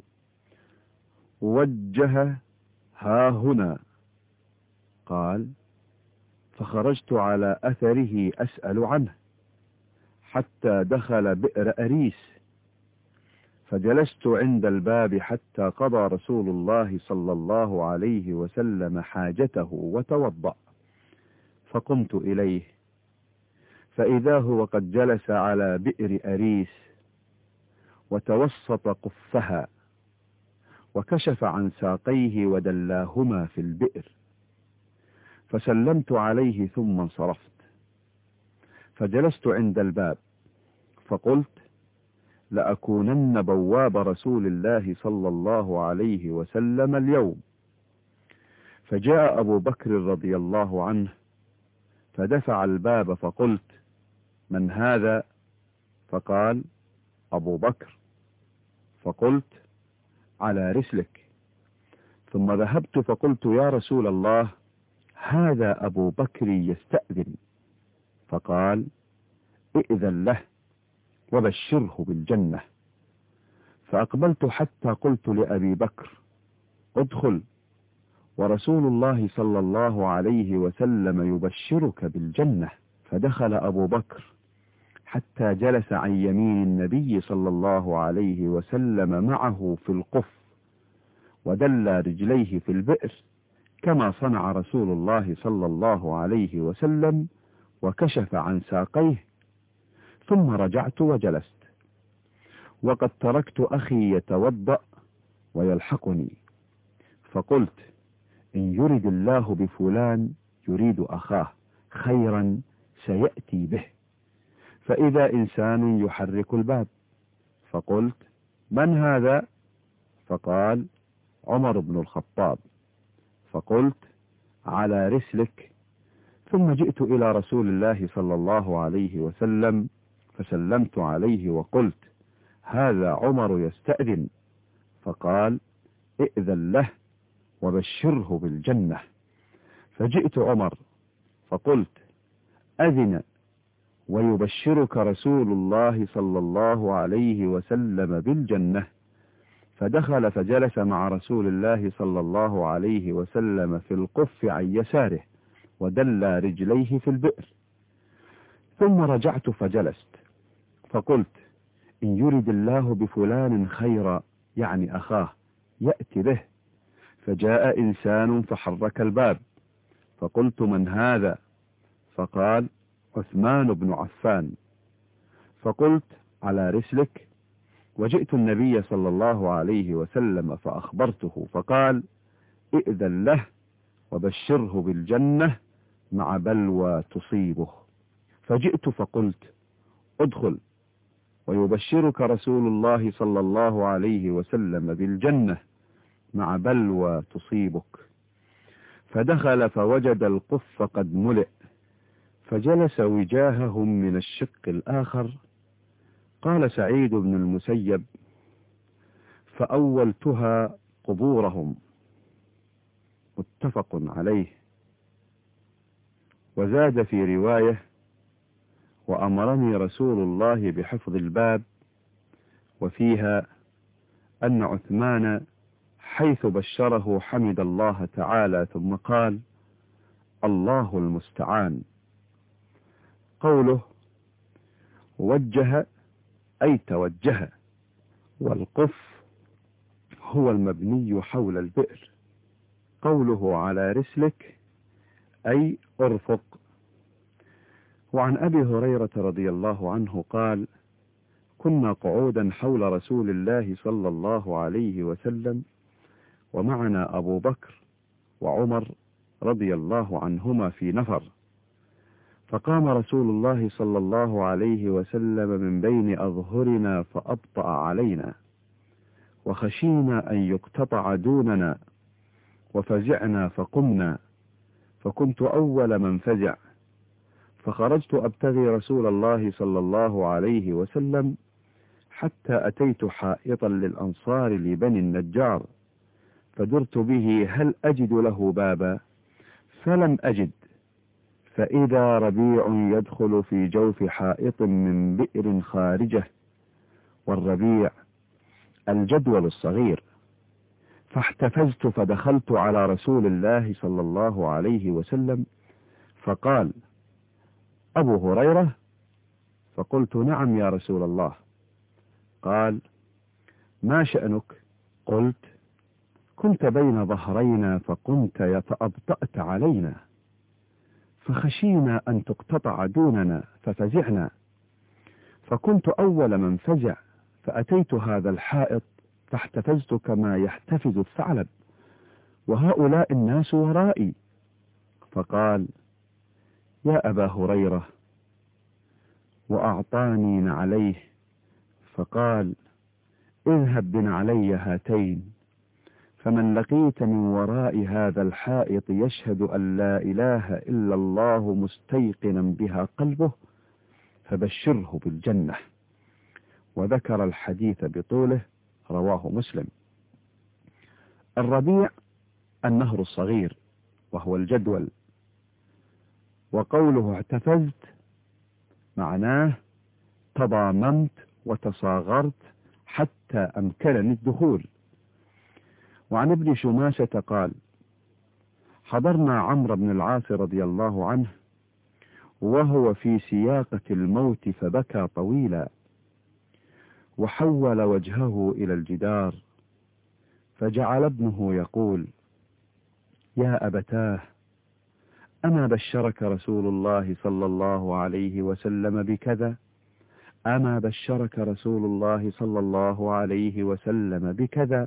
وجه ها هنا. قال: فخرجت على أثره أسأل عنه حتى دخل بئر أريس، فجلست عند الباب حتى قضى رسول الله صلى الله عليه وسلم حاجته وتوضأ، فقمت إليه فإذا هو قد جلس على بئر أريس وتوسط قفها وكشف عن ساقيه ودلاهما في البئر، فسلمت عليه ثم انصرفت، فجلست عند الباب فقلت: لأكونن بواب رسول الله صلى الله عليه وسلم اليوم. فجاء أبو بكر رضي الله عنه فدفع الباب فقلت: من هذا؟ فقال: أبو بكر. فقلت: على رسلك. ثم ذهبت فقلت: يا رسول الله، هذا أبو بكر يستأذن. فقال: ائذن له وبشره بالجنة. فأقبلت حتى قلت لأبي بكر: ادخل، ورسول الله صلى الله عليه وسلم يبشرك بالجنة. فدخل أبو بكر حتى جلس عن يمين النبي صلى الله عليه وسلم معه في القف، ودل رجليه في البئر كما صنع رسول الله صلى الله عليه وسلم، وكشف عن ساقيه، ثم رجعت وجلست، وقد تركت أخي يتوضأ ويلحقني، فقلت: إن يرد الله بفلان يريد أخاه خيرا سيأتي به. فإذا إنسان يحرك الباب، فقلت: من هذا؟ فقال: عمر بن الخطاب. فقلت: على رسلك. ثم جئت إلى رسول الله صلى الله عليه وسلم فسلمت عليه وقلت: هذا عمر يستأذن. فقال: ائذن له وبشره بالجنة. فجئت عمر فقلت: أذن ويبشرك رسول الله صلى الله عليه وسلم بالجنة. فدخل فجلس مع رسول الله صلى الله عليه وسلم في القف عن يساره ودلى رجليه في البئر. ثم رجعت فجلست فقلت: إن يرد الله بفلان خيرا، يعني أخاه، يأتي به. فجاء إنسان فحرك الباب، فقلت: من هذا؟ فقال: عثمان بن عفان. فقلت: على رسلك. وجئت النبي صلى الله عليه وسلم فأخبرته، فقال: ائذن له وبشره بالجنة مع بلوى تصيبه. فجئت فقلت: ادخل ويبشرك رسول الله صلى الله عليه وسلم بالجنة مع بلوى تصيبك. فدخل فوجد القف قد ملئ، فجلس وجاههم من الشق الآخر. قال سعيد بن المسيب: فأولتها قبورهم. متفق عليه. وزاد في رواية: وأمرني رسول الله بحفظ الباب. وفيها أن عثمان حيث بشره حمد الله تعالى ثم قال: الله المستعان. قوله وجه أي توجه، والقف هو المبني حول البئر. قوله على رسلك أي أرفق. وعن أبي هريرة رضي الله عنه قال: كنا قعودا حول رسول الله صلى الله عليه وسلم، ومعنا أبو بكر وعمر رضي الله عنهما في نفر. فقام رسول الله صلى الله عليه وسلم من بين أظهرنا فأبطأ علينا، وخشينا أن يقتطع دوننا، وفزعنا فقمنا، فكنت أول من فزع، فخرجت أبتغي رسول الله صلى الله عليه وسلم حتى أتيت حائطا للأنصار لبني النجار، فدرت به هل أجد له بابا، فلم أجد، فإذا ربيع يدخل في جوف حائط من بئر خارجه، والربيع الجدول الصغير. فاحتفزت فدخلت على رسول الله صلى الله عليه وسلم، فقال: أبو هريرة؟ فقلت: نعم يا رسول الله. قال: ما شأنك؟ قلت: كنت بين ظهرينا فقمت فأبطأت علينا، فخشينا أن تقتطع دوننا ففزعنا، فكنت أول من فزع، فأتيت هذا الحائط فاحتفزت كما يحتفز الثعلب، وهؤلاء الناس ورائي. فقال: يا أبا هريرة، وأعطاني نعليه، فقال: اذهب بنعلي هاتين، فمن لقيت من وراء هذا الحائط يشهد أن لا إله إلا الله مستيقنا بها قلبه فبشره بالجنة. وذكر الحديث بطوله، رواه مسلم. الربيع النهر الصغير وهو الجدول. وقوله احتفزت معناه تضاممت وتصاغرت حتى أمكنني الدخول. وعن ابن شماسة قال: حضرنا عمرو بن العاص رضي الله عنه وهو في سياقة الموت فبكى طويلا، وحول وجهه إلى الجدار، فجعل ابنه يقول: يا أبتاه، أما بشرك رسول الله صلى الله عليه وسلم بكذا؟ أما بشرك رسول الله صلى الله عليه وسلم بكذا؟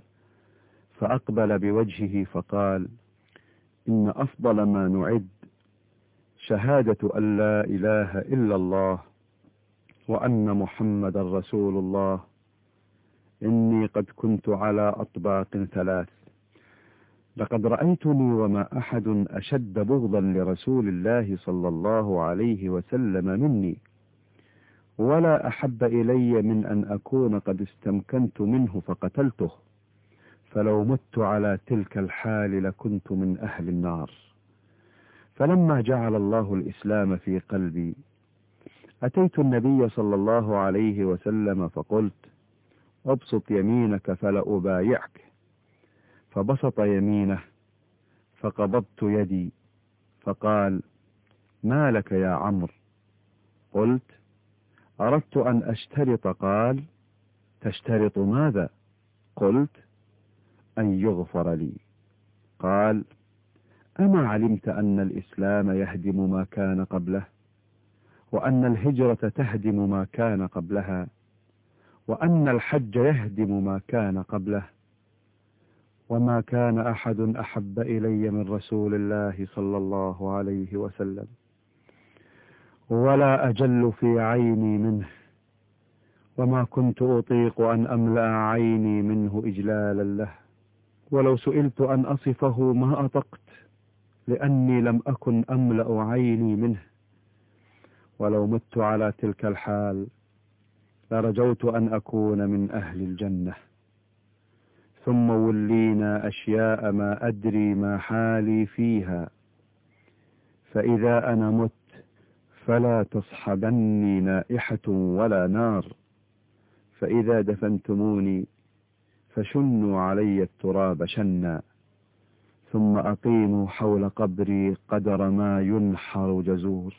فأقبل بوجهه فقال: إن أفضل ما نعد شهادة أن لا إله إلا الله وأن محمد رسول الله. إني قد كنت على أطباق ثلاث، لقد رأيتني وما أحد أشد بغضا لرسول الله صلى الله عليه وسلم مني، ولا أحب إلي من أن أكون قد استمكنت منه فقتلته، فلو مت على تلك الحال لكنت من أهل النار. فلما جعل الله الإسلام في قلبي أتيت النبي صلى الله عليه وسلم فقلت: ابسط يمينك فلأبايعك. فبسط يمينه فقبضت يدي فقال: ما لك يا عمرو؟ قلت: أردت أن أشترط. قال: تشترط ماذا؟ قلت: أن يغفر لي. قال: أما علمت أن الإسلام يهدم ما كان قبله، وأن الهجرة تهدم ما كان قبلها، وأن الحج يهدم ما كان قبله؟ وما كان أحد أحب إلي من رسول الله صلى الله عليه وسلم، ولا أجل في عيني منه، وما كنت أطيق أن أملأ عيني منه إجلالا له، ولو سئلت أن أصفه ما أطقت، لأني لم أكن أملأ عيني منه. ولو مت على تلك الحال لرجوت أن أكون من أهل الجنة. ثم ولينا أشياء ما أدري ما حالي فيها، فإذا أنا مت فلا تصحبني نائحة ولا نار، فإذا دفنتموني فشنوا علي التراب شنا، ثم أقيموا حول قبري قدر ما ينحر جزور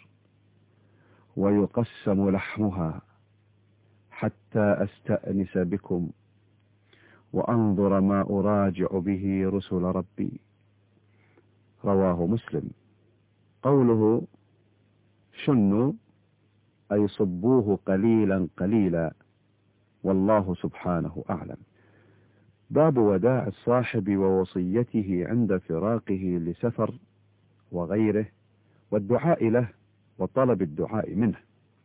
ويقسم لحمها، حتى أستأنس بكم وأنظر ما أراجع به رسل ربي. رواه مسلم. قوله شنوا أي صبوه قليلا قليلا، والله سبحانه أعلم. باب وداع الصاحب ووصيته عند فراقه لسفر وغيره، والدعاء له وطلب الدعاء منه.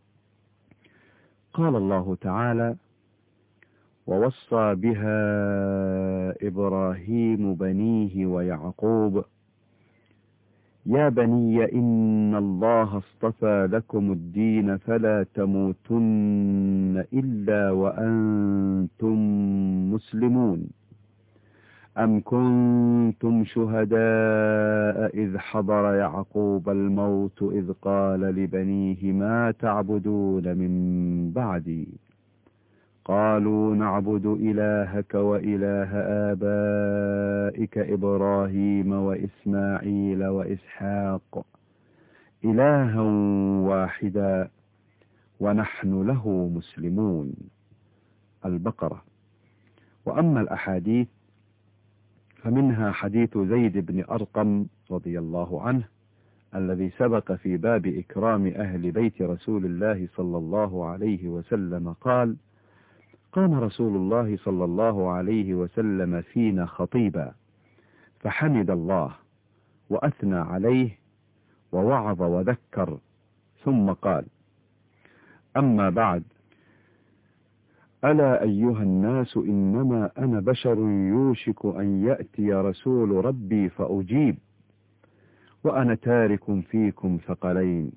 قال الله تعالى: ووصى بها إبراهيم بنيه ويعقوب يا بني إن الله اصطفى لكم الدين فلا تموتن إلا وأنتم مسلمون. أم كنتم شهداء إذ حضر يعقوب الموت إذ قال لبنيه ما تعبدون من بعدي؟ قالوا نعبد إلهك وإله آبائك إبراهيم وإسماعيل وإسحاق إلها واحدا ونحن له مسلمون. البقرة. وأما الأحاديث فمنها حديث زيد بن أرقم رضي الله عنه الذي سبق في باب إكرام أهل بيت رسول الله صلى الله عليه وسلم قال: قام رسول الله صلى الله عليه وسلم فينا خطيبا فحمد الله وأثنى عليه ووعظ وذكر، ثم قال: أما بعد، ألا أيها الناس إنما أنا بشر يوشك أن يأتي رسول ربي فأجيب، وأنا تارك فيكم ثقلين،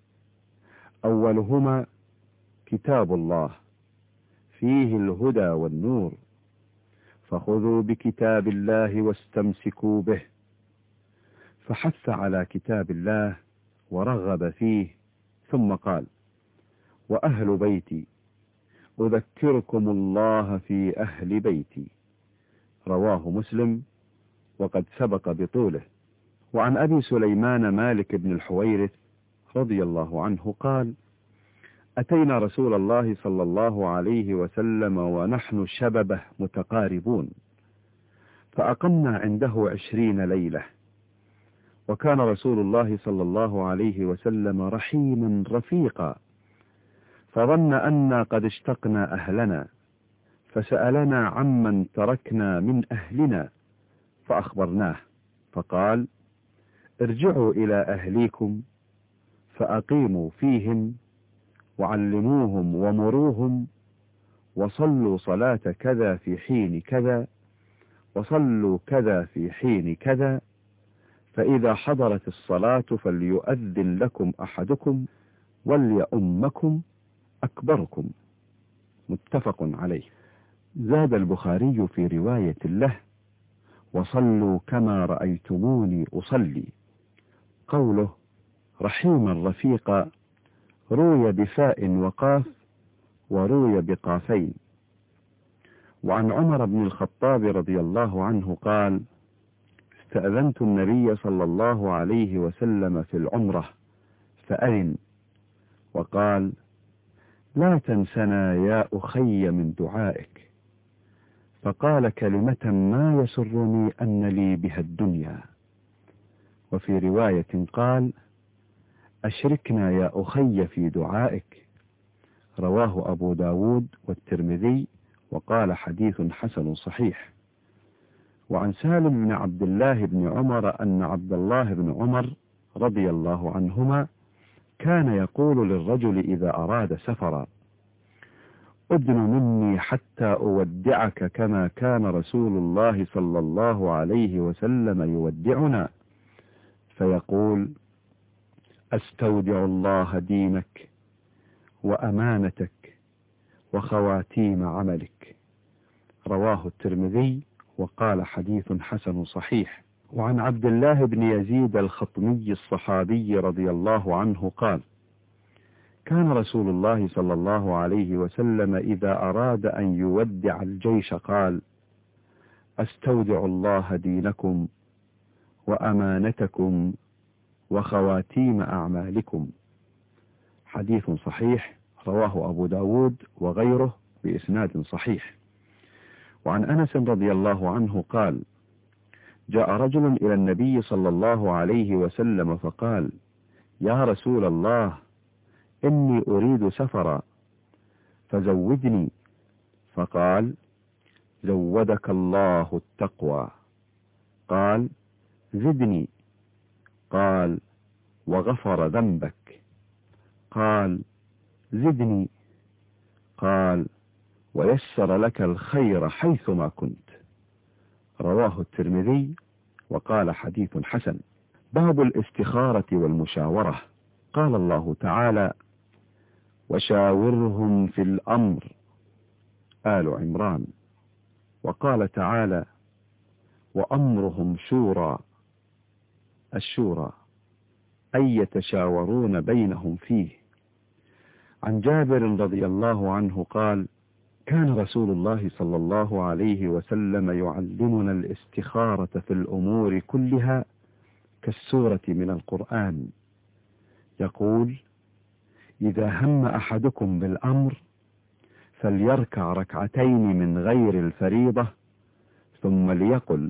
أولهما كتاب الله فيه الهدى والنور، فخذوا بكتاب الله واستمسكوا به. فحث على كتاب الله ورغب فيه، ثم قال: وأهل بيتي أذكركم الله في أهل بيتي. رواه مسلم وقد سبق بطوله. وعن أبي سليمان مالك بن الحويرث رضي الله عنه قال: أتينا رسول الله صلى الله عليه وسلم ونحن شببه متقاربون، فأقمنا عنده عشرين ليلة، وكان رسول الله صلى الله عليه وسلم رحيما رفيقا، فظن أنا قد اشتقنا أهلنا، فسألنا عمن تركنا من أهلنا فأخبرناه، فقال: ارجعوا إلى أهليكم فأقيموا فيهم وعلموهم ومروهم، وصلوا صلاة كذا في حين كذا، وصلوا كذا في حين كذا، فإذا حضرت الصلاة فليؤذن لكم أحدكم وليؤمكم أكبركم. متفق عليه. زاد البخاري في رواية له: وصلوا كما رأيتموني أصلي. قوله رحيما رفيقا روي بفاء وقاف، وروي بقافين. وعن عمر بن الخطاب رضي الله عنه قال: استأذنت النبي صلى الله عليه وسلم في العمرة فأذن، وقال: لا تنسنا يا أخي من دعائك. فقال كلمة ما يسرني أن لي بها الدنيا. وفي رواية قال: أشركنا يا أخي في دعائك. رواه أبو داود والترمذي، وقال حديث حسن صحيح. وعن سالم بن عبد الله بن عمر أن عبد الله بن عمر رضي الله عنهما كان يقول للرجل إذا أراد سفرا: أدن مني حتى أودعك كما كان رسول الله صلى الله عليه وسلم يودعنا. فيقول: أستودع الله دينك وأمانتك وخواتيم عملك. رواه الترمذي، وقال حديث حسن صحيح. وعن عبد الله بن يزيد الخطمي الصحابي رضي الله عنه قال: كان رسول الله صلى الله عليه وسلم إذا أراد أن يودع الجيش قال: أستودع الله دينكم وأمانتكم وخواتيم أعمالكم. حديث صحيح، رواه أبو داود وغيره بإسناد صحيح. وعن أنس رضي الله عنه قال: جاء رجل إلى النبي صلى الله عليه وسلم فقال: يا رسول الله، إني أريد سفرا فزودني. فقال: زودك الله التقوى. قال: زدني. قال: وغفر ذنبك. قال: زدني. قال: ويسر لك الخير حيثما كنت. رواه الترمذي، وقال حديث حسن. باب الاستخارة والمشاورة. قال الله تعالى: وشاورهم في الأمر، آل عمران. وقال تعالى: وأمرهم شورى، الشورى، أي يتشاورون بينهم فيه. عن جابر رضي الله عنه قال: كان رسول الله صلى الله عليه وسلم يعلمنا الاستخارة في الأمور كلها كالسورة من القرآن. يقول: إذا هم أحدكم بالأمر فليركع ركعتين من غير الفريضة، ثم ليقل: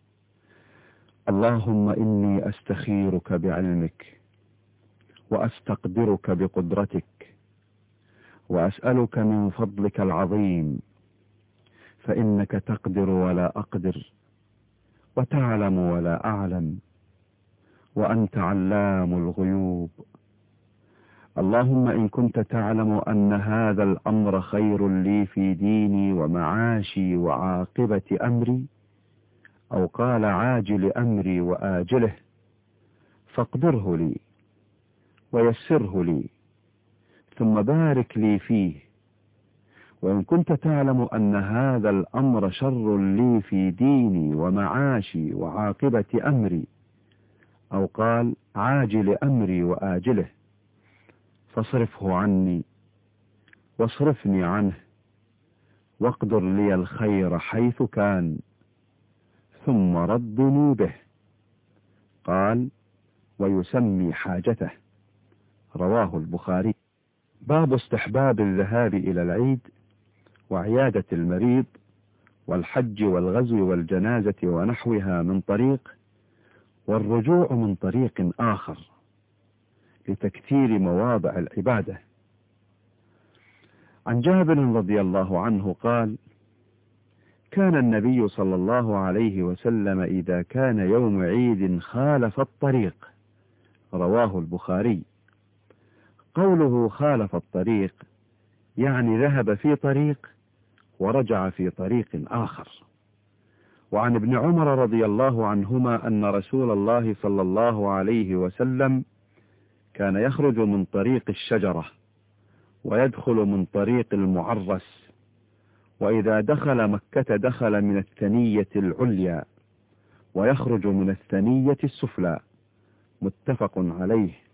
اللهم إني أستخيرك بعلمك، وأستقدرك بقدرتك، وأسألك من فضلك العظيم، فإنك تقدر ولا أقدر، وتعلم ولا أعلم، وأنت علام الغيوب. اللهم إن كنت تعلم أن هذا الأمر خير لي في ديني ومعاشي وعاقبة أمري، أو قال عاجل أمري وآجله، فاقدره لي ويسره لي، ثم بارك لي فيه. وإن كنت تعلم أن هذا الأمر شر لي في ديني ومعاشي وعاقبة أمري، أو قال عاجل أمري وآجله، فاصرفه عني واصرفني عنه، واقدر لي الخير حيث كان، ثم ردني به. قال: ويسمي حاجته. رواه البخاري. باب استحباب الذهاب إلى العيد وعيادة المريض والحج والغزو والجنازة ونحوها من طريق، والرجوع من طريق آخر، لتكثير مواضع العبادة. عن جابر رضي الله عنه قال: كان النبي صلى الله عليه وسلم إذا كان يوم عيد خالف الطريق. رواه البخاري. قوله خالف الطريق يعني ذهب في طريق ورجع في طريق آخر. وعن ابن عمر رضي الله عنهما أن رسول الله صلى الله عليه وسلم كان يخرج من طريق الشجرة ويدخل من طريق المعرس، وإذا دخل مكة دخل من الثنية العليا ويخرج من الثنية السفلى. متفق عليه.